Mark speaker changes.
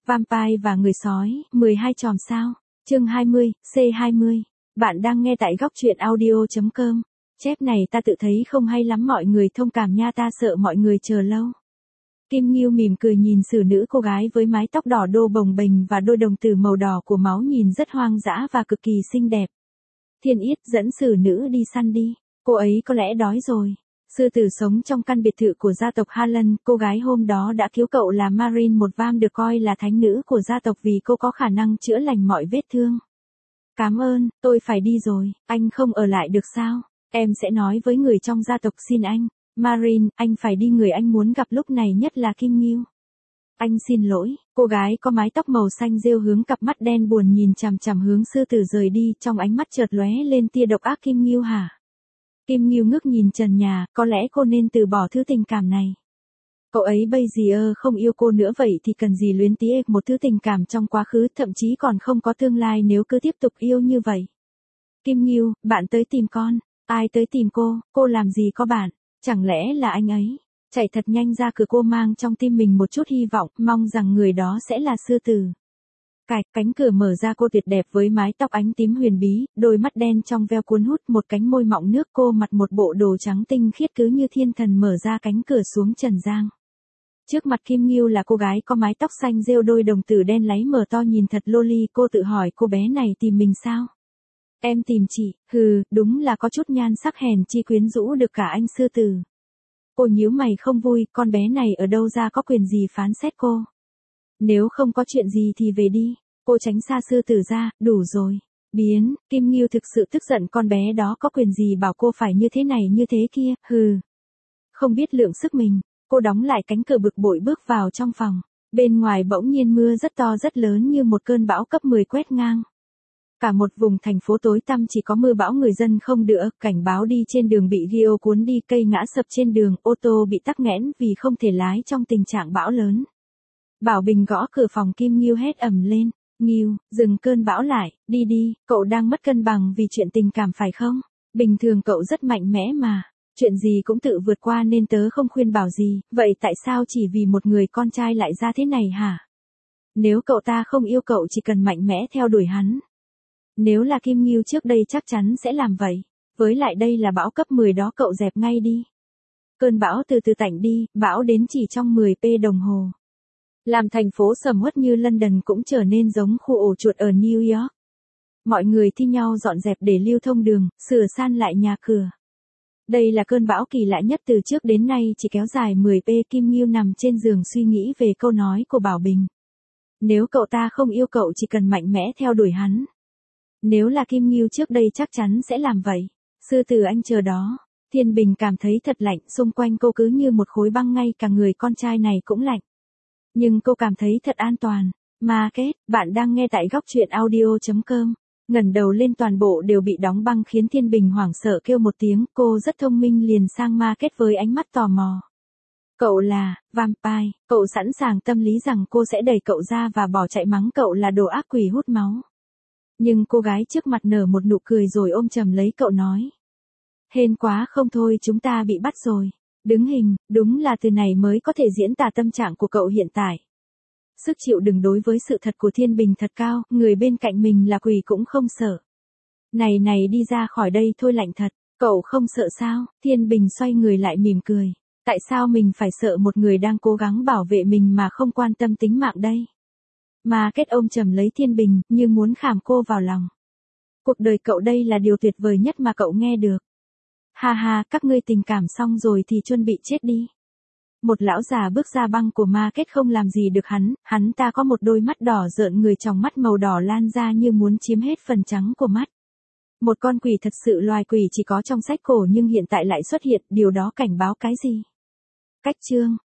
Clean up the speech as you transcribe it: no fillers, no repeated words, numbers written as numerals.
Speaker 1: Vampire và người sói, 12 chòm sao. Chương 20, C20. Bạn đang nghe tại góc truyện audio.com. Chép này ta tự thấy không hay lắm, mọi người thông cảm nha, ta sợ mọi người chờ lâu. Kim Nghiêu mỉm cười nhìn xử nữ cô gái với mái tóc đỏ đô bồng bềnh và đôi đồng tử màu đỏ của máu nhìn rất hoang dã và cực kỳ xinh đẹp. Thiên Yết dẫn xử nữ đi săn đi, cô ấy có lẽ đói rồi. Sư tử sống trong căn biệt thự của gia tộc Harlan, cô gái hôm đó đã cứu cậu là Marine, một vam được coi là thánh nữ của gia tộc vì cô có khả năng chữa lành mọi vết thương. Cảm ơn, tôi phải đi rồi, anh không ở lại được sao? Em sẽ nói với người trong gia tộc xin anh. Marine, anh phải đi, người anh muốn gặp lúc này nhất là Kim Nghiêu. Anh xin lỗi, cô gái có mái tóc màu xanh rêu hướng cặp mắt đen buồn nhìn chằm chằm hướng sư tử rời đi, trong ánh mắt chợt lóe lên tia độc ác. Kim Nghiêu hả? Kim Nghiêu ngước nhìn trần nhà, có lẽ cô nên từ bỏ thứ tình cảm này. Cậu ấy bây giờ không yêu cô nữa, vậy thì cần gì luyến tiếc một thứ tình cảm trong quá khứ, thậm chí còn không có tương lai nếu cứ tiếp tục yêu như vậy. Kim Nghiêu, bạn tới tìm con. Ai tới tìm cô làm gì có bạn, chẳng lẽ là anh ấy? Chạy thật nhanh ra cửa, cô mang trong tim mình một chút hy vọng, mong rằng người đó sẽ là sư tử. Cánh cửa mở ra, cô tuyệt đẹp với mái tóc ánh tím huyền bí, đôi mắt đen trong veo cuốn hút, một cánh môi mọng nước, cô mặc một bộ đồ trắng tinh khiết cứ như thiên thần mở ra cánh cửa xuống trần gian. Trước mặt Kim Nghiêu là cô gái có mái tóc xanh rêu, đôi đồng tử đen láy mở to nhìn thật loli. Cô tự hỏi, cô bé này tìm mình sao? Em tìm chị, đúng là có chút nhan sắc, hèn chi quyến rũ được cả anh sư tử. Cô nhíu mày không vui, con bé này ở đâu ra có quyền gì phán xét cô? Nếu không có chuyện gì thì về đi. Cô tránh xa sư tử ra, đủ rồi. Biến, Kim Nghiêu thực sự tức giận, con bé đó có quyền gì bảo cô phải như thế này như thế kia, Không biết lượng sức mình, cô đóng lại cánh cửa bực bội bước vào trong phòng. Bên ngoài bỗng nhiên mưa rất to rất lớn như một cơn bão cấp 10 quét ngang. Cả một vùng thành phố tối tăm chỉ có mưa bão, người dân không đỡ, cảnh báo đi trên đường bị Rio cuốn đi, cây ngã sập trên đường, ô tô bị tắc nghẽn vì không thể lái trong tình trạng bão lớn. Bảo Bình gõ cửa phòng Kim Nghiêu hét ầm lên, Nghiêu, dừng cơn bão lại, đi, cậu đang mất cân bằng vì chuyện tình cảm phải không? Bình thường cậu rất mạnh mẽ mà, chuyện gì cũng tự vượt qua nên tớ không khuyên bảo gì, vậy tại sao chỉ vì một người con trai lại ra thế này hả? Nếu cậu ta không yêu cậu chỉ cần mạnh mẽ theo đuổi hắn. Nếu là Kim Nghiêu trước đây chắc chắn sẽ làm vậy, với lại đây là bão cấp 10 đó, cậu dẹp ngay đi. Cơn bão từ từ tạnh đi, bão đến chỉ trong 10 đồng hồ. Làm thành phố sầm uất như London cũng trở nên giống khu ổ chuột ở New York. Mọi người thi nhau dọn dẹp để lưu thông đường, sửa san lại nhà cửa. Đây là cơn bão kỳ lạ nhất từ trước đến nay, chỉ kéo dài 10 Kim Nghiêu nằm trên giường suy nghĩ về câu nói của Bảo Bình. Nếu cậu ta không yêu cậu chỉ cần mạnh mẽ theo đuổi hắn. Nếu là Kim Nghiêu trước đây chắc chắn sẽ làm vậy. Sư tử anh chờ đó. Thiên Bình cảm thấy thật lạnh, xung quanh cô cứ như một khối băng, ngay cả người con trai này cũng lạnh. Nhưng cô cảm thấy thật an toàn. Market, bạn đang nghe tại góc truyện audio.com. Ngẩng đầu lên toàn bộ đều bị đóng băng khiến Thiên Bình hoảng sợ kêu một tiếng, cô rất thông minh liền sang Market với ánh mắt tò mò. Cậu là Vampire, cậu sẵn sàng tâm lý rằng cô sẽ đẩy cậu ra và bỏ chạy, mắng cậu là đồ ác quỷ hút máu. Nhưng cô gái trước mặt nở một nụ cười rồi ôm chầm lấy cậu nói. Hên quá không thôi, chúng ta bị bắt rồi. Đứng hình, đúng là từ này mới có thể diễn tả tâm trạng của cậu hiện tại. Sức chịu đựng đối với sự thật của Thiên Bình thật cao, người bên cạnh mình là quỷ cũng không sợ. Này đi ra khỏi đây thôi, lạnh thật, cậu không sợ sao? Thiên Bình xoay người lại mỉm cười. Tại sao mình phải sợ một người đang cố gắng bảo vệ mình mà không quan tâm tính mạng đây? Mà kết ôm chầm lấy Thiên Bình, như muốn khảm cô vào lòng. Cuộc đời cậu đây là điều tuyệt vời nhất mà cậu nghe được. Ha, các ngươi tình cảm xong rồi thì chuẩn bị chết đi. Một lão già bước ra, băng của Market không làm gì được hắn ta có một đôi mắt đỏ rợn người, tròng mắt màu đỏ lan ra như muốn chiếm hết phần trắng của mắt. Một con quỷ thật sự, loài quỷ chỉ có trong sách cổ nhưng hiện tại lại xuất hiện, điều đó cảnh báo cái gì? Cách chương,